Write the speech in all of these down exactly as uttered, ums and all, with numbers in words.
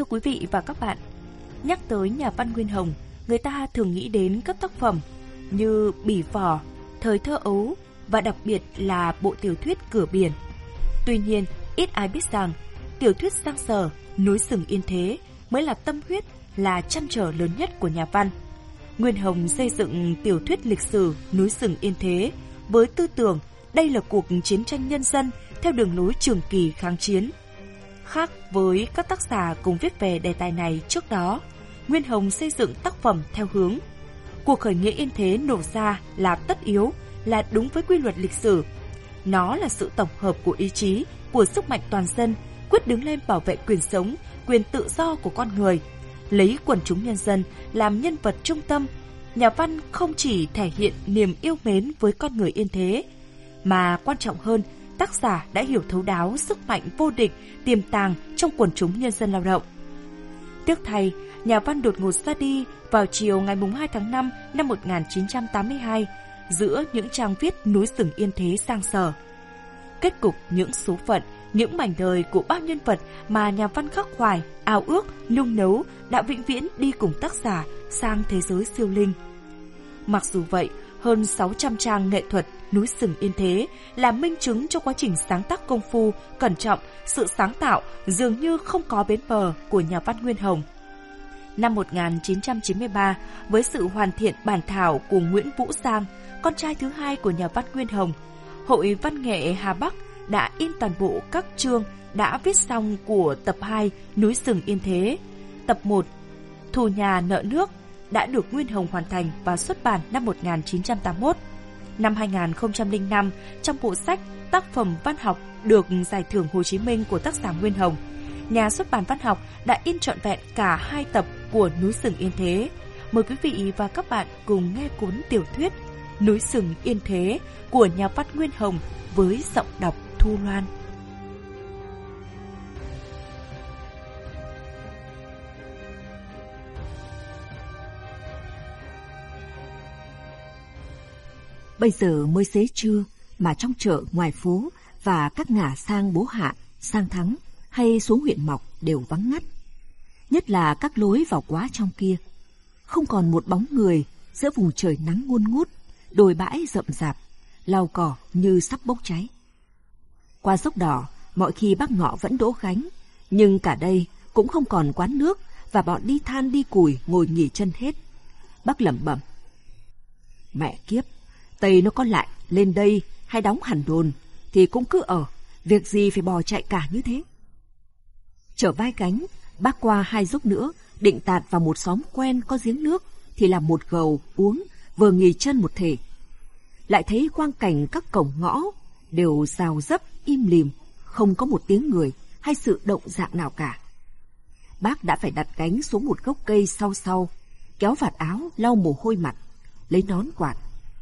quý vị và các bạn, nhắc tới nhà văn Nguyên Hồng, người ta thường nghĩ đến các tác phẩm như Bỉ Vỏ, Thời thơ ấu và đặc biệt là bộ tiểu thuyết Cửa biển. Tuy nhiên, ít ai biết rằng tiểu thuyết Giang Sở, Núi Sừng Yên Thế mới là tâm huyết, là trăn trở lớn nhất của nhà văn. Nguyên Hồng xây dựng tiểu thuyết lịch sử Núi Sừng Yên Thế với tư tưởng đây là cuộc chiến tranh nhân dân theo đường lối trường kỳ kháng chiến. Khác với các tác giả cùng viết về đề tài này trước đó, Nguyên Hồng xây dựng tác phẩm theo hướng cuộc khởi nghĩa Yên Thế nổ ra là tất yếu, là đúng với quy luật lịch sử. Nó là sự tổng hợp của ý chí, của sức mạnh toàn dân, quyết đứng lên bảo vệ quyền sống, quyền tự do của con người, lấy quần chúng nhân dân làm nhân vật trung tâm. Nhà văn không chỉ thể hiện niềm yêu mến với con người Yên Thế, mà quan trọng hơn, tác giả đã hiểu thấu đáo sức mạnh vô địch tiềm tàng trong quần chúng nhân dân lao động. Tiếc thay, nhà văn đột ngột ra đi vào chiều ngày hai tháng năm năm một nghìn chín trăm tám mươi hai giữa những trang viết Núi Sừng Yên Thế Giang Sở. Kết cục những số phận, những mảnh đời của bao nhân vật mà nhà văn khắc khoải, ao ước, nung nấu đã vĩnh viễn đi cùng tác giả sang thế giới siêu linh. Mặc dù vậy, hơn sáu trăm trang nghệ thuật Núi Sừng Yên Thế là minh chứng cho quá trình sáng tác công phu, cẩn trọng, sự sáng tạo dường như không có bến bờ của nhà văn Nguyên Hồng. Năm một nghìn chín trăm chín mươi ba, với sự hoàn thiện bản thảo của Nguyễn Vũ Giang, con trai thứ hai của nhà văn Nguyên Hồng, Hội Văn nghệ Hà Bắc đã in toàn bộ các chương đã viết xong của tập hai Núi Sừng Yên Thế. Tập một, Thù nhà nợ nước, đã được Nguyên Hồng hoàn thành và xuất bản năm một nghìn chín trăm tám mươi mốt. Năm hai nghìn không trăm lẻ năm, trong bộ sách Tác phẩm văn học được Giải thưởng Hồ Chí Minh của tác giả Nguyên Hồng, nhà xuất bản văn học đã in trọn vẹn cả hai tập của Núi Sừng Yên Thế. Mời quý vị và các bạn cùng nghe cuốn tiểu thuyết Núi Sừng Yên Thế của nhà văn Nguyên Hồng với giọng đọc Thu Loan. Bây giờ mới xế trưa mà trong chợ, ngoài phố và các ngả sang Bố Hạ, Sang Thắng hay xuống huyện Mọc đều vắng ngắt. Nhất là các lối vào quá trong kia, không còn một bóng người giữa vùng trời nắng ngôn ngút, đồi bãi rậm rạp, lau cỏ như sắp bốc cháy. Qua dốc đỏ, mọi khi bác Ngọ vẫn đỗ gánh, nhưng cả đây cũng không còn quán nước và bọn đi than đi củi ngồi nghỉ chân hết. Bác lẩm bẩm: mẹ kiếp, Tây nó có lại lên đây hay đóng hẳn đồn thì cũng cứ ở, việc gì phải bò chạy cả như thế. Chở vai gánh, bác qua hai dốc nữa, định tạt vào một xóm quen có giếng nước thì làm một gầu uống, vừa nghỉ chân một thể. Lại thấy quang cảnh các cổng ngõ đều rào rấp im lìm, không có một tiếng người hay sự động dạng nào cả. Bác đã phải đặt gánh xuống một gốc cây sau sau, kéo vạt áo lau mồ hôi mặt, lấy nón quạt.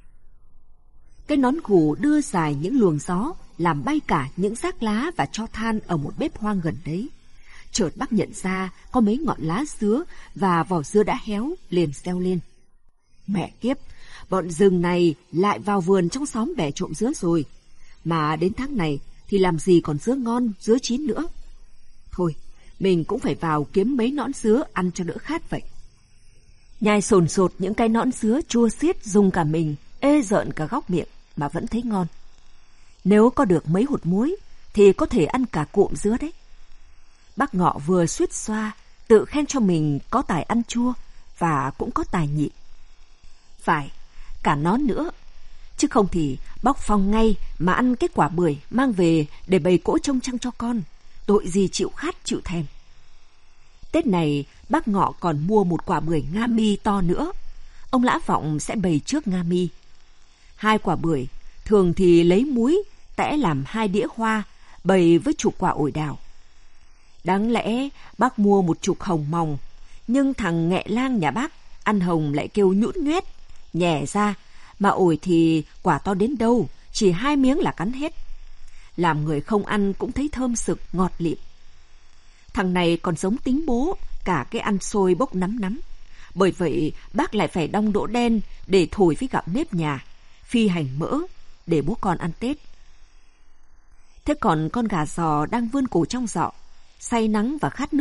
Cái nón gù đưa dài những luồng gió, làm bay cả những rác lá và tro than ở một bếp hoang gần đấy. Chợt bác nhận ra có mấy ngọn lá dứa và vỏ dứa đã héo, liền reo lên: mẹ kiếp, bọn rừng này lại vào vườn trong xóm bẻ trộm dứa rồi. Mà đến tháng này thì làm gì còn dứa ngon, dứa chín nữa. Thôi, mình cũng phải vào kiếm mấy nõn dứa ăn cho đỡ khát vậy. Nhai sồn sột những cái nõn dứa chua xiết dùng cả mình, ê rợn cả góc miệng mà vẫn thấy ngon. Nếu có được mấy hột muối thì có thể ăn cả cụm dứa đấy. Bác Ngọ vừa suýt xoa, tự khen cho mình có tài ăn chua và cũng có tài nhịn. Phải, cả nón nữa. Chứ không thì bóc phong ngay mà ăn cái quả bưởi mang về để bày cỗ trông trăng cho con. Tội gì chịu khát chịu thèm. Tết này bác Ngọ còn mua một quả bưởi Nga mi to nữa. Ông Lã Vọng sẽ bày trước Nga mi. Hai quả bưởi, thường thì lấy múi tẽ làm hai đĩa hoa, bày với chục quả ổi đào. Đáng lẽ bác mua một chục hồng mòng, nhưng thằng Nghệ Lang nhà bác ăn hồng lại kêu nhũn nhoét, nhè ra, mà ổi thì quả to đến đâu, chỉ hai miếng là cắn hết. Làm người không ăn cũng thấy thơm sực, ngọt lịm. Thằng này còn giống tính bố, cả cái ăn xôi bốc nắm nắm. Bởi vậy bác lại phải đong đỗ đen để thổi với gạo nếp nhà, phi hành mỡ để bố con ăn Tết. Thế còn con gà giò đang vươn cổ trong giọ, say nắng và khát nước,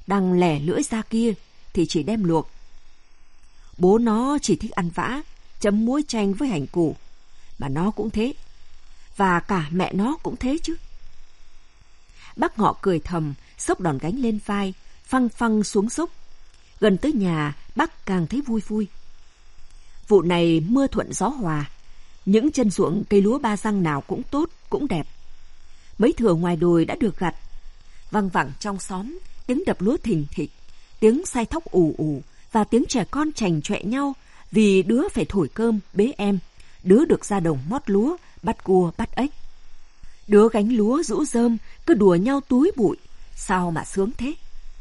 đang lẻ lưỡi ra kia thì chỉ đem luộc. Bố nó chỉ thích ăn vã, chấm muối chanh với hành củ, mà nó cũng thế. Và cả mẹ nó cũng thế chứ. Bác Ngọ cười thầm, xốc đòn gánh lên vai, phăng phăng xuống xúc. Gần tới nhà, bác càng thấy vui vui. Vụ này mưa thuận gió hòa, những chân ruộng cây lúa ba răng nào cũng tốt, cũng đẹp. Mấy thửa ngoài đồi đã được gặt. Văng vẳng trong xóm, tiếng đập lúa thình thịch, tiếng sai thóc ù ù và tiếng trẻ con chành chọe nhau vì đứa phải thổi cơm bế em, đứa được ra đồng mót lúa, bắt cua, bắt ếch. Đứa gánh lúa rũ rơm cứ đùa nhau túi bụi, sao mà sướng thế.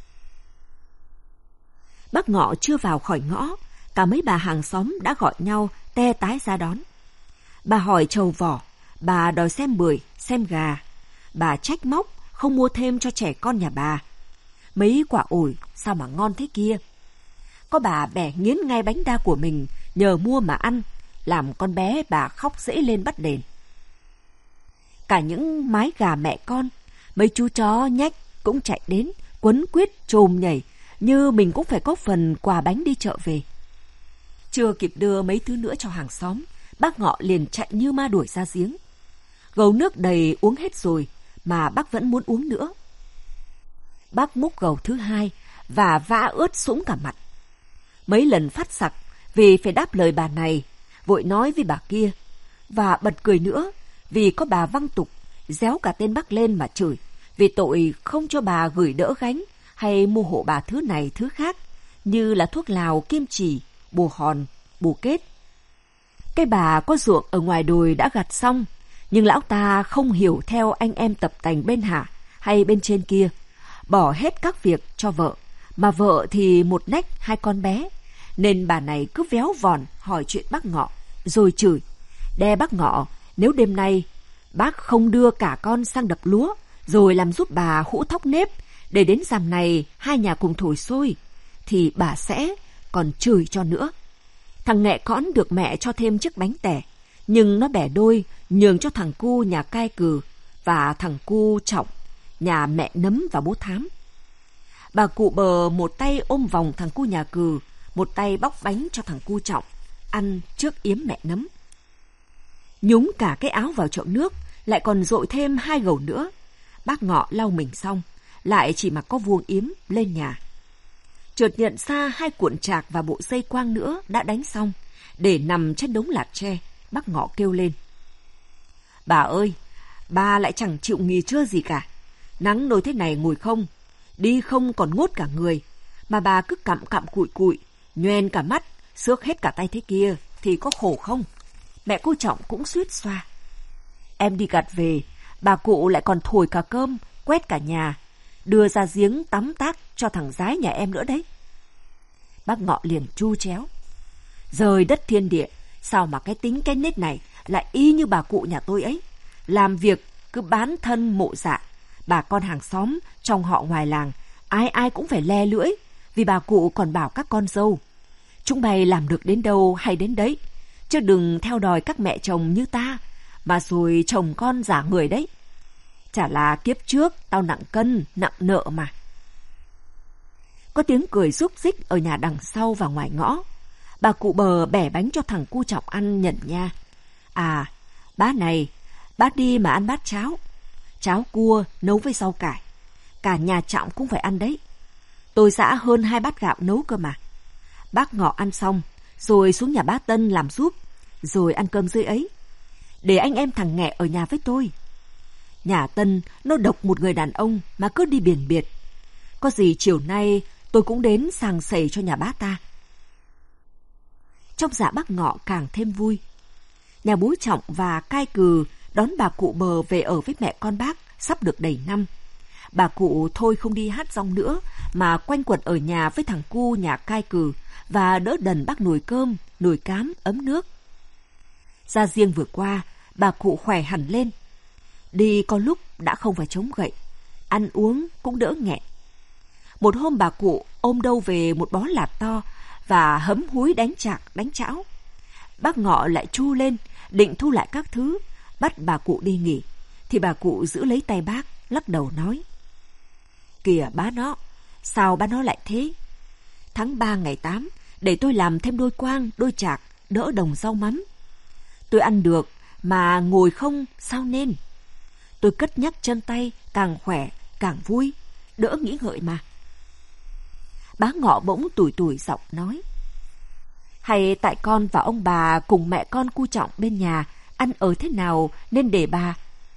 Bác Ngọ chưa vào khỏi ngõ, cả mấy bà hàng xóm đã gọi nhau te tái ra đón. Bà hỏi trầu vỏ, bà đòi xem bưởi, xem gà. Bà trách móc không mua thêm cho trẻ con nhà bà. Mấy quả ổi sao mà ngon thế kia. Có bà bẻ nghiến ngay bánh đa của mình nhờ mua mà ăn, làm con bé bà khóc rễ lên bắt đền. Cả những mái gà mẹ con, mấy chú chó nhách cũng chạy đến, quấn quýt chồm nhảy như mình cũng phải có phần quà bánh đi chợ về. Chưa kịp đưa mấy thứ nữa cho hàng xóm, bác Ngọ liền chạy như ma đuổi ra giếng. Gầu nước đầy uống hết rồi mà bác vẫn muốn uống nữa. Bác múc gầu thứ hai và vã ướt sũng cả mặt. Mấy lần phát sặc vì phải đáp lời bà này, vội nói với bà kia, và bật cười nữa vì có bà văng tục, réo cả tên bác lên mà chửi vì tội không cho bà gửi đỡ gánh hay mua hộ bà thứ này thứ khác, như là thuốc lào, kim chỉ, bồ hòn, bồ kết. Cái bà có ruộng ở ngoài đồi đã gặt xong, nhưng lão ta không hiểu theo anh em tập tành bên hạ hay bên trên kia, bỏ hết các việc cho vợ, mà vợ thì một nách hai con bé, nên bà này cứ véo vòn hỏi chuyện bác Ngọ, rồi chửi, đe bác Ngọ nếu đêm nay bác không đưa cả con sang đập lúa, rồi làm giúp bà hũ thóc nếp, để đến rằm này hai nhà cùng thổi sôi, thì bà sẽ còn chửi cho nữa. Thằng Nghẹ Cõn được mẹ cho thêm chiếc bánh tẻ, nhưng nó bẻ đôi nhường cho thằng Cu nhà Cai Cừ và thằng Cu Trọng nhà mẹ Nấm và bố Thám. Bà Cụ Bờ một tay ôm vòng thằng Cu nhà Cừ, một tay bóc bánh cho thằng Cu Trọng ăn trước yếm mẹ Nấm. Nhúng cả cái áo vào chậu nước, lại còn dội thêm hai gầu nữa. Bác Ngọ lau mình xong, lại chỉ mặc có vuông yếm lên nhà. Chợt nhận ra hai cuộn trạc và bộ dây quang nữa đã đánh xong, để nằm trên đống lạt tre. Bác Ngọ kêu lên, bà ơi, bà lại chẳng chịu nghỉ trưa gì cả. Nắng nôi thế này ngồi không, đi không còn ngốt cả người, mà bà cứ cặm cặm cụi cụi, nhoen cả mắt, xước hết cả tay thế kia, thì có khổ không? Mẹ cô Trọng cũng suýt xoa. Em đi gặt về, bà cụ lại còn thổi cả cơm, quét cả nhà, đưa ra giếng tắm tác cho thằng Dái nhà em nữa đấy. Bác Ngọ liền chu chéo, rời đất thiên địa, sao mà cái tính cái nết này lại y như bà cụ nhà tôi ấy. Làm việc cứ bán thân mộ dạ, bà con hàng xóm trong họ ngoài làng ai ai cũng phải le lưỡi, vì bà cụ còn bảo các con dâu, chúng mày làm được đến đâu hay đến đấy, chứ đừng theo đòi các mẹ chồng như ta, mà rồi chồng con giả người đấy. Chả là kiếp trước tao nặng cân, nặng nợ mà. Có tiếng cười rúc rích ở nhà đằng sau và ngoài ngõ. Bà Cụ Bờ bẻ bánh cho thằng Cu Trọng ăn nhận nha. À, bá này, bá đi mà ăn bát cháo. Cháo cua nấu với rau cải. Cả nhà Trọng cũng phải ăn đấy. Tôi giã hơn hai bát gạo nấu cơ mà. Bác Ngọ ăn xong, rồi xuống nhà bá Tân làm giúp, rồi ăn cơm dưới ấy. Để anh em thằng Nghẹ ở nhà với tôi. Nhà Tân nó độc một người đàn ông mà cứ đi biển biệt. Có gì chiều nay tôi cũng đến sàng sẩy cho nhà bá ta. Trong dạ bác Ngọ càng thêm vui. Nhà bố Trọng và Cai Cừ đón bà Cụ Bờ về ở với mẹ con bác sắp được đầy năm. Bà cụ thôi không đi hát rong nữa, mà quanh quẩn ở nhà với thằng Cu nhà Cai Cừ và đỡ đần bác nồi cơm, nồi cám, ấm nước. Ra riêng vừa qua, bà cụ khỏe hẳn lên. Đi có lúc đã không phải chống gậy, ăn uống cũng đỡ nghẹn. Một hôm bà cụ ôm đâu về một bó lạt to và hấm húi đánh chạc, đánh chảo. Bác Ngọ lại chu lên, định thu lại các thứ, bắt bà cụ đi nghỉ, thì bà cụ giữ lấy tay bác, lắc đầu nói: Kìa bá nó, Sao bá nó lại thế? Tháng ba ngày tám, để tôi làm thêm đôi quang, đôi chạc, đỡ đồng rau mắm. Tôi ăn được, mà ngồi không sao nên. Tôi cất nhắc chân tay, càng khỏe, càng vui, đỡ nghĩ ngợi mà. Bá Ngọ bỗng tủi tủi giọng nói: hay tại con và ông bà cùng mẹ con cu Trọng bên nhà ăn ở thế nào nên để bà.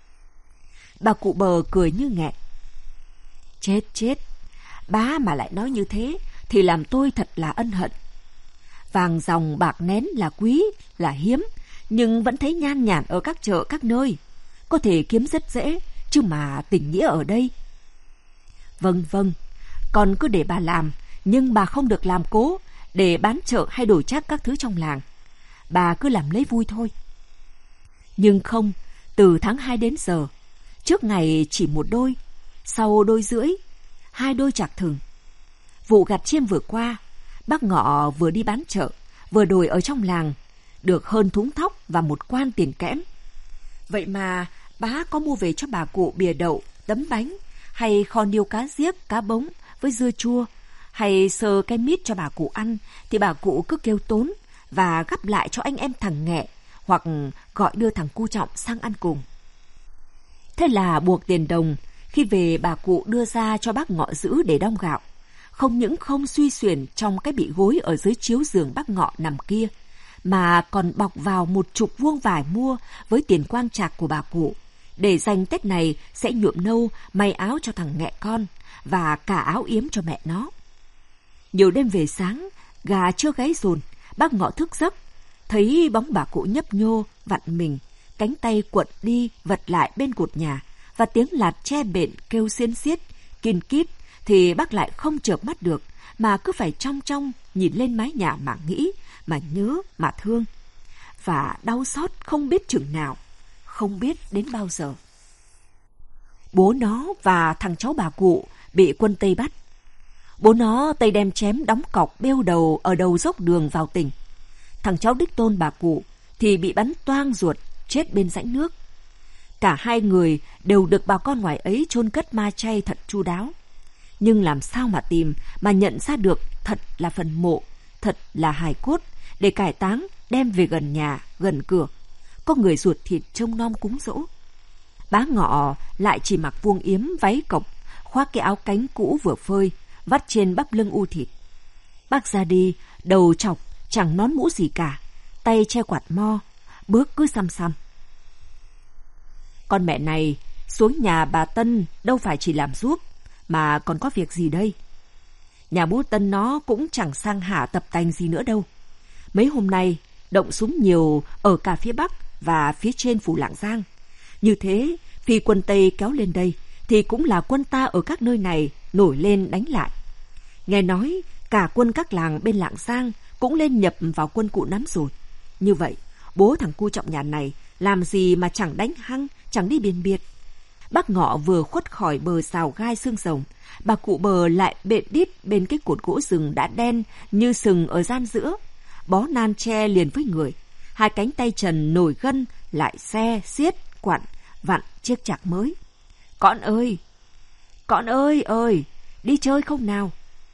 Bà cụ Bờ cười như nghẹn: chết chết, bá mà lại nói như thế thì làm tôi thật là ân hận. Vàng dòng bạc nén là quý, là hiếm, nhưng vẫn thấy nhan nhản ở các chợ các nơi. Có thể kiếm rất dễ, chứ mà tình nghĩa ở đây. Vâng vâng, con cứ để bà làm, nhưng bà không được làm cố để bán chợ hay đổi trác các thứ trong làng. Bà cứ làm lấy vui thôi. Nhưng không, từ tháng hai đến giờ, trước ngày chỉ một đôi, sau đôi rưỡi, hai đôi chạc thừng. Vụ gặt chiêm vừa qua, bác Ngọ vừa đi bán chợ, vừa đổi ở trong làng, được hơn thúng thóc và một quan tiền kẽm. Vậy mà bá có mua về cho bà cụ bìa đậu, tấm bánh, hay kho niêu cá giếc, cá bống với dưa chua, hay sờ cái mít cho bà cụ ăn, thì bà cụ cứ kêu tốn và gắp lại cho anh em thằng Nghẹ, hoặc gọi đưa thằng cu Trọng sang ăn cùng. Thế là buộc tiền đồng, khi về bà cụ đưa ra cho bác Ngọ giữ để đong gạo. Không những không suy xuyển trong cái bị gối ở dưới chiếu giường bác Ngọ nằm kia, mà còn bọc vào một chục vuông vải mua với tiền quang trạc của bà cụ, để dành Tết này sẽ nhuộm nâu may áo cho thằng Nghẹ con và cả áo yếm cho mẹ nó. Nhiều đêm về sáng, gà chưa gáy dồn, bác Ngọ thức giấc, thấy bóng bà cụ nhấp nhô, vặn mình, cánh tay quận đi vật lại bên cột nhà, và tiếng lạt che bện kêu xiên xiết, kin kít, thì bác lại không chợp mắt được, mà cứ phải trong trong nhìn lên mái nhà mà nghĩ, mà nhớ, mà thương. Và đau xót không biết chừng nào, không biết đến bao giờ. Bố nó và thằng cháu bà cụ bị quân Tây bắt. Bố nó Tây đem chém đóng cọc bêu đầu ở đầu dốc đường vào tỉnh. Thằng cháu đích tôn bà cụ thì bị bắn toang ruột, chết bên rãnh nước. Cả hai người đều được bà con ngoài ấy chôn cất ma chay thật chu đáo. Nhưng làm sao mà tìm, mà nhận ra được thật là phần mộ, thật là hài cốt, để cải táng đem về gần nhà, gần cửa. Có người ruột thịt trông nom cúng dỗ. Bá Ngọ lại chỉ mặc vuông yếm váy cộc, khoác cái áo cánh cũ vừa phơi, vắt trên bắp lưng u thịt. Bác ra đi, đầu chọc, chẳng nón mũ gì cả, tay che quạt mo, bước cứ xăm xăm. Con mẹ này xuống nhà bà Tân đâu phải chỉ làm giúp, mà còn có việc gì đây? Nhà bố Tân nó cũng chẳng sang hả tập tành gì nữa đâu. Mấy hôm nay động súng nhiều ở cả phía Bắc và phía trên phủ Lạng Giang. Như thế, phi quân Tây kéo lên đây thì cũng là quân ta ở các nơi này nổi lên đánh lại. Nghe nói cả quân các làng bên Lạng Giang cũng lên nhập vào quân cụ nắm rồi. Như vậy, bố thằng cu Trọng nhà này làm gì mà chẳng đánh hăng, chẳng đi biên biệt. Bác Ngọ vừa khuất khỏi bờ xào gai xương rồng, bà cụ Bờ lại bện đít bên cái cột gỗ rừng đã đen như sừng ở gian giữa, bó nan che liền với người. Hai cánh tay trần nổi gân lại xe, xiết, quặn, vặn chiếc chạc mới. Con ơi! Con ơi ơi! Đi chơi không nào?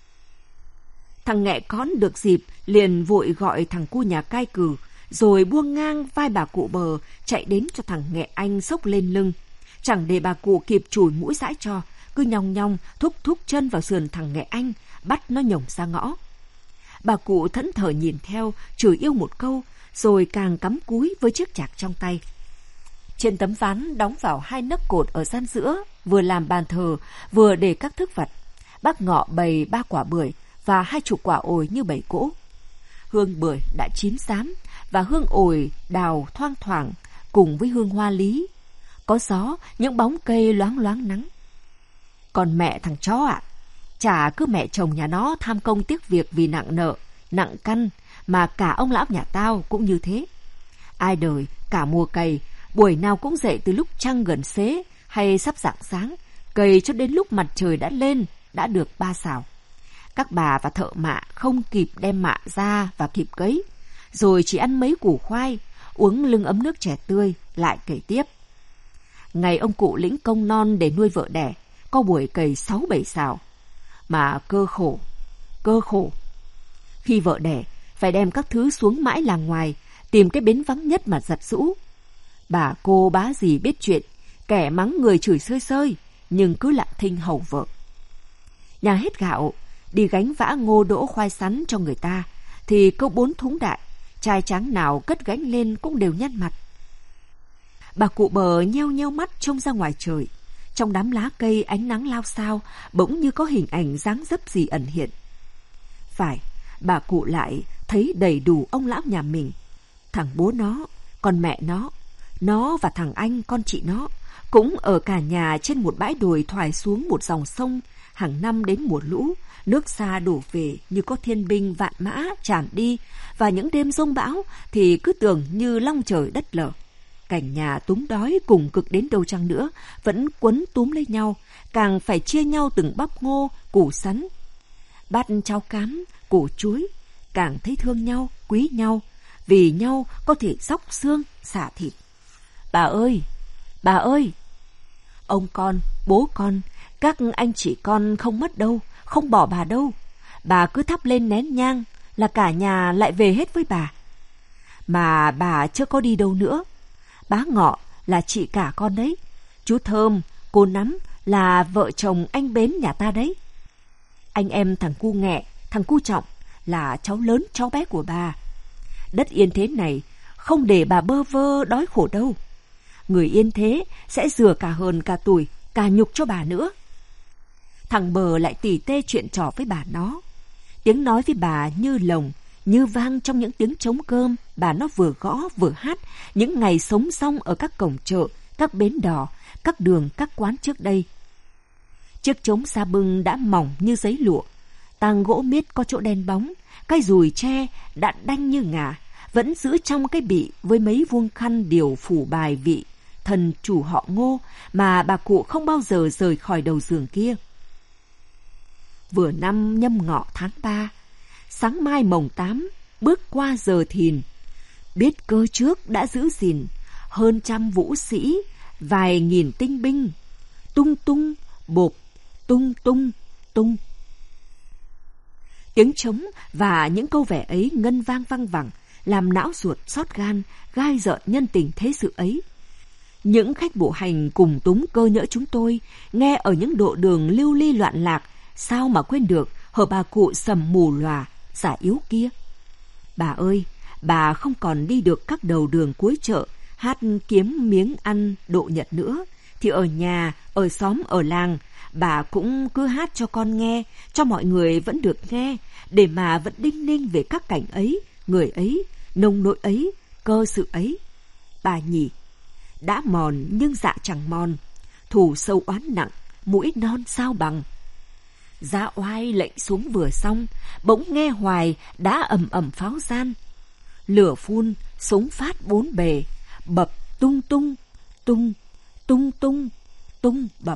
Thằng Nghẹ con được dịp liền vội gọi thằng cu nhà cai cừ, rồi buông ngang vai bà cụ Bờ chạy đến cho thằng Nghẹ anh xốc lên lưng. Chẳng để bà cụ kịp chùi mũi dãi cho, cứ nhong nhong thúc thúc chân vào sườn thằng Nghẹ anh, bắt nó nhổng ra ngõ. Bà cụ thẫn thờ nhìn theo, chửi yêu một câu, rồi càng cắm cúi với chiếc chạc trong tay. Trên tấm ván đóng vào hai nấc cột ở gian giữa, vừa làm bàn thờ, vừa để các thức vật. Bác Ngọ bày ba quả bưởi và hai chục quả ổi như bầy cỗ. Hương bưởi đã chín xám và hương ổi đào thoang thoảng cùng với hương hoa lý. Có gió, những bóng cây loáng loáng nắng. Còn mẹ thằng chó ạ, à, chả cứ mẹ chồng nhà nó tham công tiếc việc vì nặng nợ, nặng căn, mà cả ông lão nhà tao cũng như thế. Ai đời, cả mùa cày, buổi nào cũng dậy từ lúc trăng gần xế hay sắp rạng sáng, cày cho đến lúc mặt trời đã lên, đã được ba xào. Các bà và thợ mạ không kịp đem mạ ra và kịp cấy, rồi chỉ ăn mấy củ khoai, uống lưng ấm nước chè tươi, lại cày tiếp. Ngày ông cụ lĩnh công non để nuôi vợ đẻ, có buổi cày sáu bảy xào. Mà cơ khổ, cơ khổ. Khi vợ đẻ, phải đem các thứ xuống mãi làng ngoài, tìm cái bến vắng nhất mà giặt giũ. Bà cô bá gì biết chuyện, kẻ mắng người chửi sơi sơi, nhưng cứ lặng thinh hầu vợ. Nhà hết gạo, đi gánh vã ngô đỗ khoai sắn cho người ta, thì câu bốn thúng đại, trai tráng nào cất gánh lên cũng đều nhăn mặt. Bà cụ Bờ nheo nheo mắt trông ra ngoài trời. Trong đám lá cây ánh nắng lao sao, bỗng như có hình ảnh dáng dấp gì ẩn hiện. Phải, bà cụ lại thấy đầy đủ ông lão nhà mình. Thằng bố nó, con mẹ nó, nó và thằng anh con chị nó cũng ở cả nhà trên một bãi đồi thoải xuống một dòng sông. Hàng năm đến mùa lũ, nước xa đổ về như có thiên binh vạn mã tràn đi, và những đêm giông bão thì cứ tưởng như long trời đất lở. Cảnh nhà túm đói cùng cực đến đâu chăng nữa vẫn quấn túm lấy nhau, càng phải chia nhau từng bắp ngô, củ sắn, bát cháo cám, củ chuối, càng thấy thương nhau, quý nhau, vì nhau có thể xóc xương, xả thịt. Bà ơi, bà ơi! Ông con, bố con, các anh chị con không mất đâu, không bỏ bà đâu. Bà cứ thắp lên nén nhang là cả nhà lại về hết với bà. Mà bà chưa có đi đâu nữa. Bá Ngọ là chị cả con đấy. Chú Thơm, cô Nắm là vợ chồng anh Bến nhà ta đấy. Anh em thằng Cu Nghẹ, thằng Cu Trọng là cháu lớn cháu bé của bà. Đất yên thế này không để bà bơ vơ đói khổ đâu. Người yên thế sẽ rửa cả hờn cả tủi, cả nhục cho bà nữa. Thằng Bờ lại tỉ tê chuyện trò với bà nó. Tiếng nói với bà như lồng, như vang trong những tiếng trống cơm bà nó vừa gõ vừa hát những ngày sống xong ở các cổng chợ, các bến đò, các đường, các quán trước đây. Chiếc trống sa bưng đã mỏng như giấy lụa, tang gỗ miết có chỗ đen bóng, cái dùi tre đã đanh như ngà, vẫn giữ trong cái bị với mấy vuông khăn điều phủ bài vị thần chủ họ Ngô mà bà cụ không bao giờ rời khỏi đầu giường kia. Vừa năm Nhâm Ngọ tháng ba, sáng mai mồng tám, bước qua giờ thìn, biết cơ trước đã giữ gìn, hơn trăm vũ sĩ, vài nghìn tinh binh, tung tung, bộp, tung tung, tung. Tiếng trống và những câu vẻ ấy ngân vang văng vẳng, làm não ruột xót gan, gai rợn nhân tình thế sự ấy. Những khách bộ hành cùng túng cơ nhỡ chúng tôi, nghe ở những độ đường lưu ly loạn lạc, sao mà quên được hở bà cụ sầm mù lòa, giả yếu kia. Bà ơi, bà không còn đi được các đầu đường cuối chợ, hát kiếm miếng ăn độ nhật nữa, thì ở nhà, ở xóm, ở làng, bà cũng cứ hát cho con nghe, cho mọi người vẫn được nghe, để mà vẫn đinh ninh về các cảnh ấy, người ấy, nông nỗi ấy, cơ sự ấy. Bà nhỉ, đã mòn nhưng dạ chẳng mòn, thù sâu oán nặng, mũi non sao bằng. Giá oai lệnh xuống vừa xong, bỗng nghe hoài đã ầm ầm pháo gian. Lửa phun, súng phát bốn bề, bập tung tung, tung, tung tung, tung bập.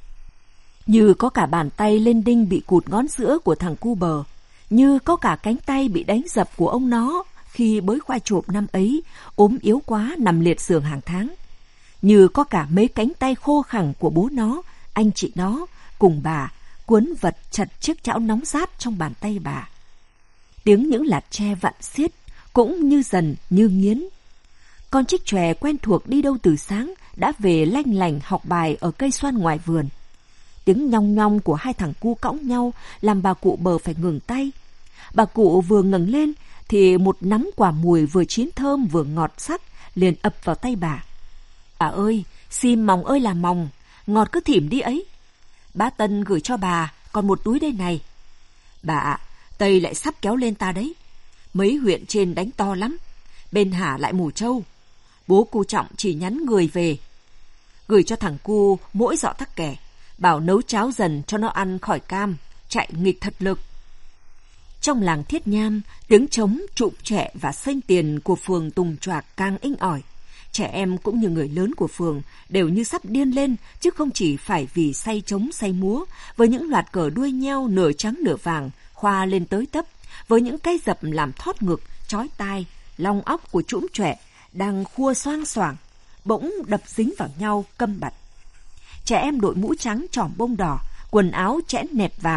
Như có cả bàn tay lên đinh bị cụt ngón giữa của thằng Cu Bờ, như có cả cánh tay bị đánh dập của ông nó khi bới khoai trộm năm ấy, ốm yếu quá nằm liệt giường hàng tháng. Như có cả mấy cánh tay khô khẳng của bố nó, anh chị nó, cùng bà, cuốn vật chặt chiếc chảo nóng rát trong bàn tay bà. Tiếng những lạt tre vặn xiết cũng như dần như nghiến. Con chích chòe quen thuộc đi đâu từ sáng đã về lanh lành học bài ở cây xoan ngoài vườn. Tiếng nhong nhong của hai thằng cu cõng nhau làm bà cụ Bờ phải ngừng tay. Bà cụ vừa ngẩng lên thì một nắm quả mùi vừa chín thơm vừa ngọt sắc liền ập vào tay bà. Bà ơi, sim mòng ơi là mòng, ngọt cứ thỉm đi ấy. Bá Tân gửi cho bà còn một túi đây này. Bà ạ, Tây lại sắp kéo lên ta đấy. Mấy huyện trên đánh to lắm, bên Hà lại mù trâu. Bố Cu Trọng chỉ nhắn người về, gửi cho thằng Cu mỗi giọ tắc kè, bảo nấu cháo dần cho nó ăn khỏi cam, chạy nghịch thật lực. Trong làng Thiết Nham, tiếng trống, trụm trẻ và xênh tiền của phường Tùng Choạc càng inh ỏi. Trẻ em cũng như người lớn của phường đều như sắp điên lên, chứ không chỉ phải vì say trống say múa, với những loạt cờ đuôi nheo nửa trắng nửa vàng khoa lên tới tấp, với những cái dập làm thót ngực, chói tai, long óc của trũm trẻ đang khua xoang xoảng, bỗng đập dính vào nhau câm bặt. Trẻ em đội mũ trắng trỏm bông đỏ, quần áo chẽn nẹp vàng,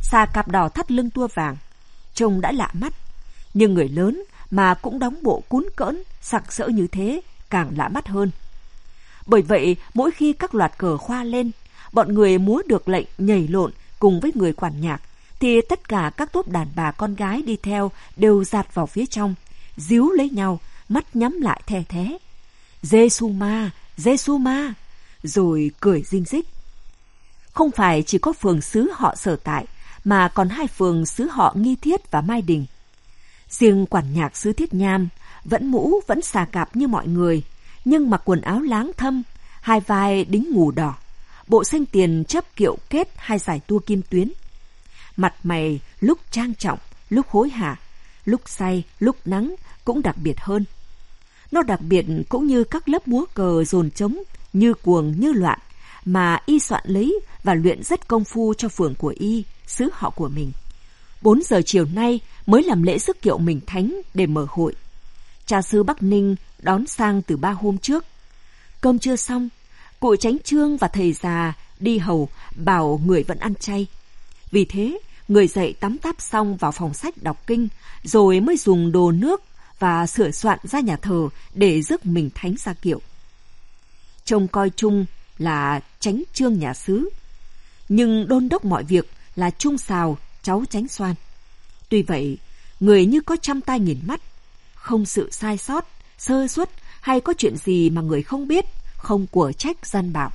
xà cạp đỏ thắt lưng tua vàng, trông đã lạ mắt. Nhưng người lớn mà cũng đóng bộ cún cỡn, sặc sỡ như thế càng lạ mắt hơn. Bởi vậy, mỗi khi các loạt cờ khoa lên, bọn người múa được lệnh nhảy lộn cùng với người quản nhạc, thì tất cả các tốp đàn bà con gái đi theo đều dạt vào phía trong, díu lấy nhau, mắt nhắm lại the thé. Giê-xu ma, Giê-xu ma, rồi cười rinh rích. Không phải chỉ có phường xứ họ Sở Tại, mà còn hai phường xứ họ Nghi Thiết và Mai Đình. Riêng quản nhạc xứ Thiết Nham, vẫn mũ vẫn xà cạp như mọi người, nhưng mặc quần áo láng thâm, hai vai đính ngù đỏ, bộ xanh tiền chấp kiệu kết hai dải tua kim tuyến. Mặt mày lúc trang trọng, lúc hối hả, lúc say, lúc nắng cũng đặc biệt hơn. Nó đặc biệt cũng như các lớp múa cờ dồn trống, như cuồng như loạn, mà y soạn lấy và luyện rất công phu cho phường của y, xứ họ của mình. Bốn giờ chiều nay mới làm lễ rước kiệu mình thánh để mở hội. Cha xứ Bắc Ninh đón sang từ ba hôm trước. Cơm chưa xong, cụ chánh trương và thầy già đi hầu bảo người vẫn ăn chay. Vì thế, người dậy tắm táp xong vào phòng sách đọc kinh, rồi mới dùng đồ nước và sửa soạn ra nhà thờ để rước mình thánh ra kiệu. Trông coi chung là chánh trương nhà xứ, nhưng đôn đốc mọi việc là Trung Sào, cháu Chánh Xoan. Tuy vậy, người như có trăm tai nghìn mắt, không sự sai sót, sơ suất hay có chuyện gì mà người không biết, không của trách gian bảo.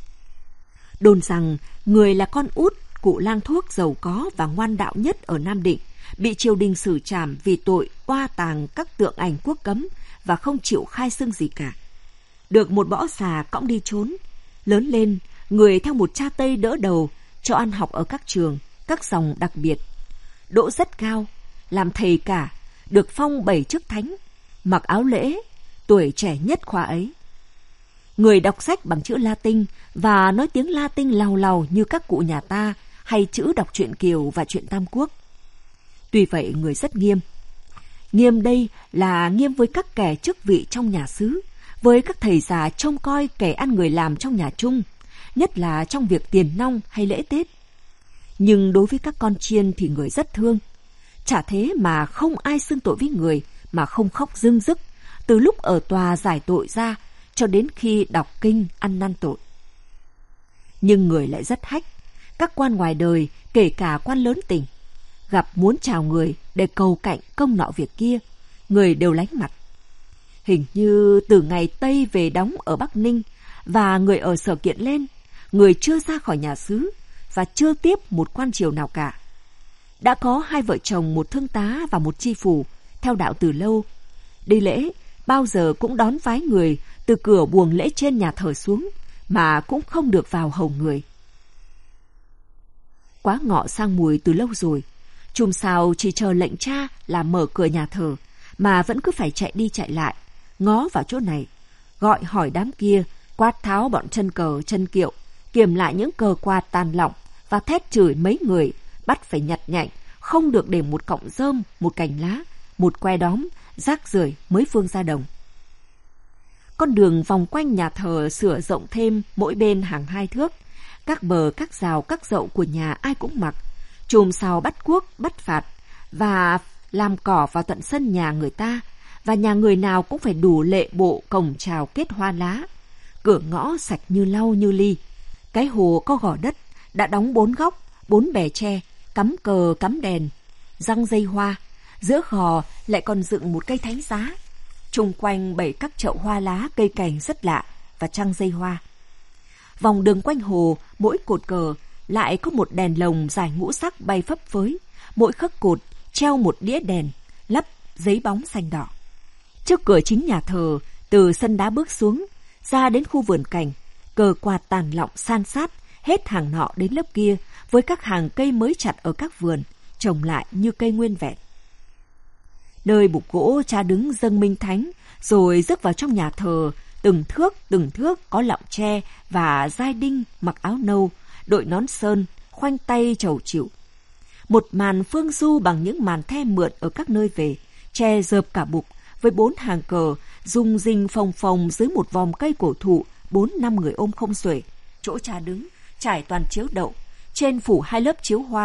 Đồn rằng người là con út cụ lang thuốc giàu có và ngoan đạo nhất ở Nam Định, bị triều đình xử trảm vì tội oa tàng các tượng ảnh quốc cấm và không chịu khai xưng gì cả. Được một bõ xà cõng đi trốn. Lớn lên, người theo một cha Tây đỡ đầu, cho ăn học ở các trường, các dòng đặc biệt. Đỗ rất cao, làm thầy cả, được phong bảy chức thánh, mặc áo lễ, tuổi trẻ nhất khoa ấy. Người đọc sách bằng chữ Latin và nói tiếng Latin lào lào như các cụ nhà ta, hay chữ đọc truyện Kiều và truyện Tam Quốc. Tuy vậy người rất nghiêm. Nghiêm đây là nghiêm với các kẻ chức vị trong nhà xứ, với các thầy già trông coi kẻ ăn người làm trong nhà chung, nhất là trong việc tiền nong hay lễ Tết. Nhưng đối với các con chiên thì người rất thương. Chả thế mà không ai xưng tội với người mà không khóc rưng rức, từ lúc ở tòa giải tội ra cho đến khi đọc kinh ăn năn tội. Nhưng người lại rất hách. Các quan ngoài đời, kể cả quan lớn tỉnh, gặp muốn chào người để cầu cạnh công nọ việc kia, người đều lánh mặt. Hình như từ ngày Tây về đóng ở Bắc Ninh và người ở Sở Kiện lên, người chưa ra khỏi nhà xứ và chưa tiếp một quan triều nào cả. Đã có hai vợ chồng, một thương tá và một tri phủ, theo đạo từ lâu. Đi lễ, bao giờ cũng đón vái người từ cửa buồng lễ trên nhà thờ xuống, mà cũng không được vào hầu người. Quá ngọ sang mùi từ lâu rồi, Chùm Sào chỉ chờ lệnh cha là mở cửa nhà thờ, mà vẫn cứ phải chạy đi chạy lại, ngó vào chỗ này, gọi hỏi đám kia, quát tháo bọn chân cờ chân kiệu, kiểm lại những cờ quạt tàn lọng và thét chửi mấy người, bắt phải nhặt nhạnh, không được để một cọng rơm, một cành lá, một que đóm, rác rưởi mới phương ra đồng. Con đường vòng quanh nhà thờ sửa rộng thêm mỗi bên hàng hai thước, các bờ, các rào, các dậu của nhà ai cũng mặc, Chùm Sào bắt cuốc, bắt phạt và làm cỏ vào tận sân nhà người ta, và nhà người nào cũng phải đủ lệ bộ cổng chào kết hoa lá, cửa ngõ sạch như lau như ly. Cái hồ có gò đất, đã đóng bốn góc, bốn bè tre, cắm cờ cắm đèn, răng dây hoa, giữa gò lại còn dựng một cây thánh giá, chung quanh bảy các chậu hoa lá cây cảnh rất lạ và trăng dây hoa. Vòng đường quanh hồ, mỗi cột cờ lại có một đèn lồng dài ngũ sắc bay phấp phới, mỗi khắc cột treo một đĩa đèn lắp giấy bóng xanh đỏ. Trước cửa chính nhà thờ, từ sân đá bước xuống ra đến khu vườn cảnh, cờ quạt tàn lọng san sát hết hàng nọ đến lớp kia, với các hàng cây mới chặt ở các vườn trồng lại như cây nguyên vẹn. Nơi bục gỗ cha đứng dâng minh thánh, rồi rước vào trong nhà thờ, từng thước từng thước có lọng tre và giai đinh mặc áo nâu, đội nón sơn, khoanh tay trầu chịu. Một màn phương du bằng những màn the mượn ở các nơi về, che rợp cả bục, với bốn hàng cờ rung rinh phồng phồng dưới một vòng cây cổ thụ, bốn năm người ôm không xuể. Chỗ cha đứng trải toàn chiếu đậu, trên phủ hai lớp chiếu hoa,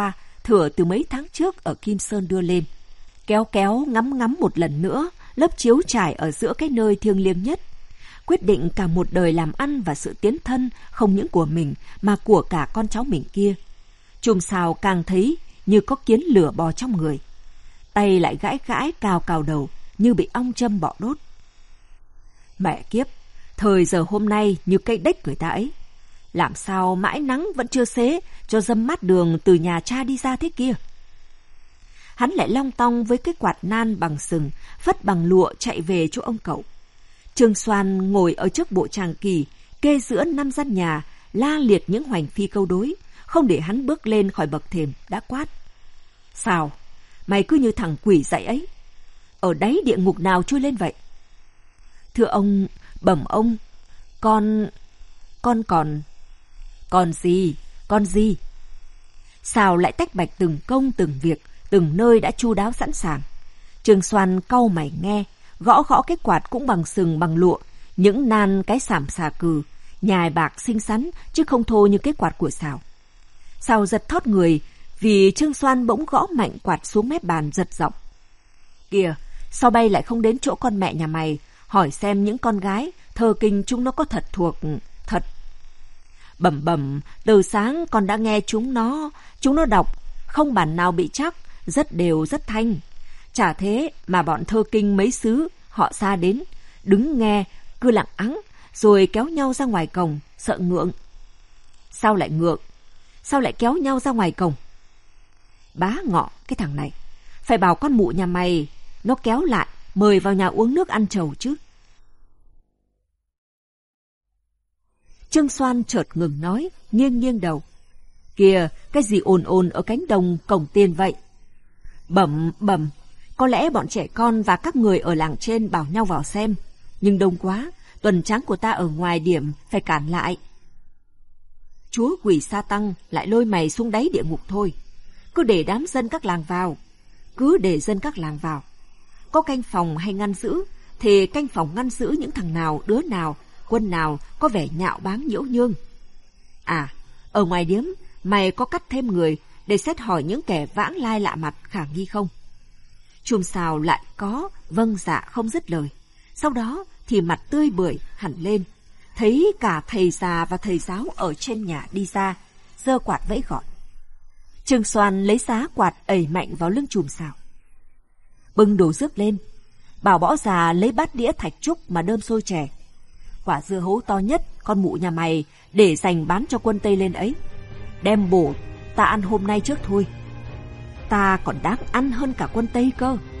thừa từ mấy tháng trước ở Kim Sơn đưa lên. Kéo kéo ngắm ngắm một lần nữa, lớp chiếu trải ở giữa cái nơi thiêng liêng nhất. Quyết định cả một đời làm ăn và sự tiến thân, không những của mình mà của cả con cháu mình kia. Chùm Sào càng thấy như có kiến lửa bò trong người. Tay lại gãi gãi cào cào đầu như bị ong châm bọ đốt. Mẹ kiếp, thời giờ hôm nay như cây đếch người ta ấy. Làm sao mãi nắng vẫn chưa xế cho dâm mát đường từ nhà cha đi ra thế kia. Hắn lại long tong với cái quạt nan bằng sừng, phất bằng lụa chạy về chỗ ông cậu. Trương Xoan ngồi ở trước bộ tràng kỳ, kê giữa năm gian nhà, la liệt những hoành phi câu đối, không để hắn bước lên khỏi bậc thềm, đã quát. Sao? Mày cứ như thằng quỷ dậy ấy. Ở đáy địa ngục nào chui lên vậy? Thưa ông, bẩm ông, con... con còn... Còn gì? Con gì? Sao lại tách bạch từng công từng việc, từng nơi đã chu đáo sẵn sàng. Trương Xoan cau mày nghe, gõ gõ cái quạt cũng bằng sừng bằng lụa, những nan cái sảm xà cừ, nhài bạc xinh xắn chứ không thô như cái quạt của Sào. Sào giật thót người vì Trương Xoan bỗng gõ mạnh quạt xuống mép bàn giật giọng. Kìa, sao bay lại không đến chỗ con mẹ nhà mày, hỏi xem những con gái thơ kinh chúng nó có thật thuộc thật. Bẩm bẩm, từ sáng con đã nghe chúng nó, chúng nó đọc, không bản nào bị chắc, rất đều rất thanh. Chả thế mà bọn thơ kinh mấy xứ, họ xa đến, đứng nghe, cứ lặng ắng, rồi kéo nhau ra ngoài cổng, sợ ngượng. Sao lại ngượng? Sao lại kéo nhau ra ngoài cổng? Bá ngọ cái thằng này, phải bảo con mụ nhà mày, nó kéo lại, mời vào nhà uống nước ăn trầu chứ. Trương Xoan chợt ngừng nói, nghiêng nghiêng đầu. Kìa, cái gì ồn ồn ở cánh đồng cổng tiền vậy? Bẩm, bẩm, có lẽ bọn trẻ con và các người ở làng trên bảo nhau vào xem. Nhưng đông quá, tuần tráng của ta ở ngoài điểm, phải cản lại. Chúa quỷ sa tăng lại lôi mày xuống đáy địa ngục thôi. Cứ để đám dân các làng vào. Cứ để dân các làng vào. Có canh phòng hay ngăn giữ, thì canh phòng ngăn giữ những thằng nào, đứa nào, quân nào có vẻ nhạo báng nhiễu nhương. À, ở ngoài điếm, mày có cắt thêm người để xét hỏi những kẻ vãng lai lạ mặt khả nghi không? Chùm Sào lại có vâng dạ không dứt lời. Sau đó thì mặt tươi bưởi hẳn lên, thấy cả thầy già và thầy giáo ở trên nhà đi ra, giơ quạt vẫy gọi. Trương Xoan lấy giá quạt ẩy mạnh vào lưng chùm Sào. Bưng đồ rước lên, bảo bỏ già lấy bát đĩa thạch trúc mà đơm xôi chè. Quả dưa hấu to nhất con mụ nhà mày để dành bán cho quân Tây lên ấy. Đem bổ ta ăn hôm nay trước thôi. Ta còn đáng ăn hơn cả quân Tây cơ.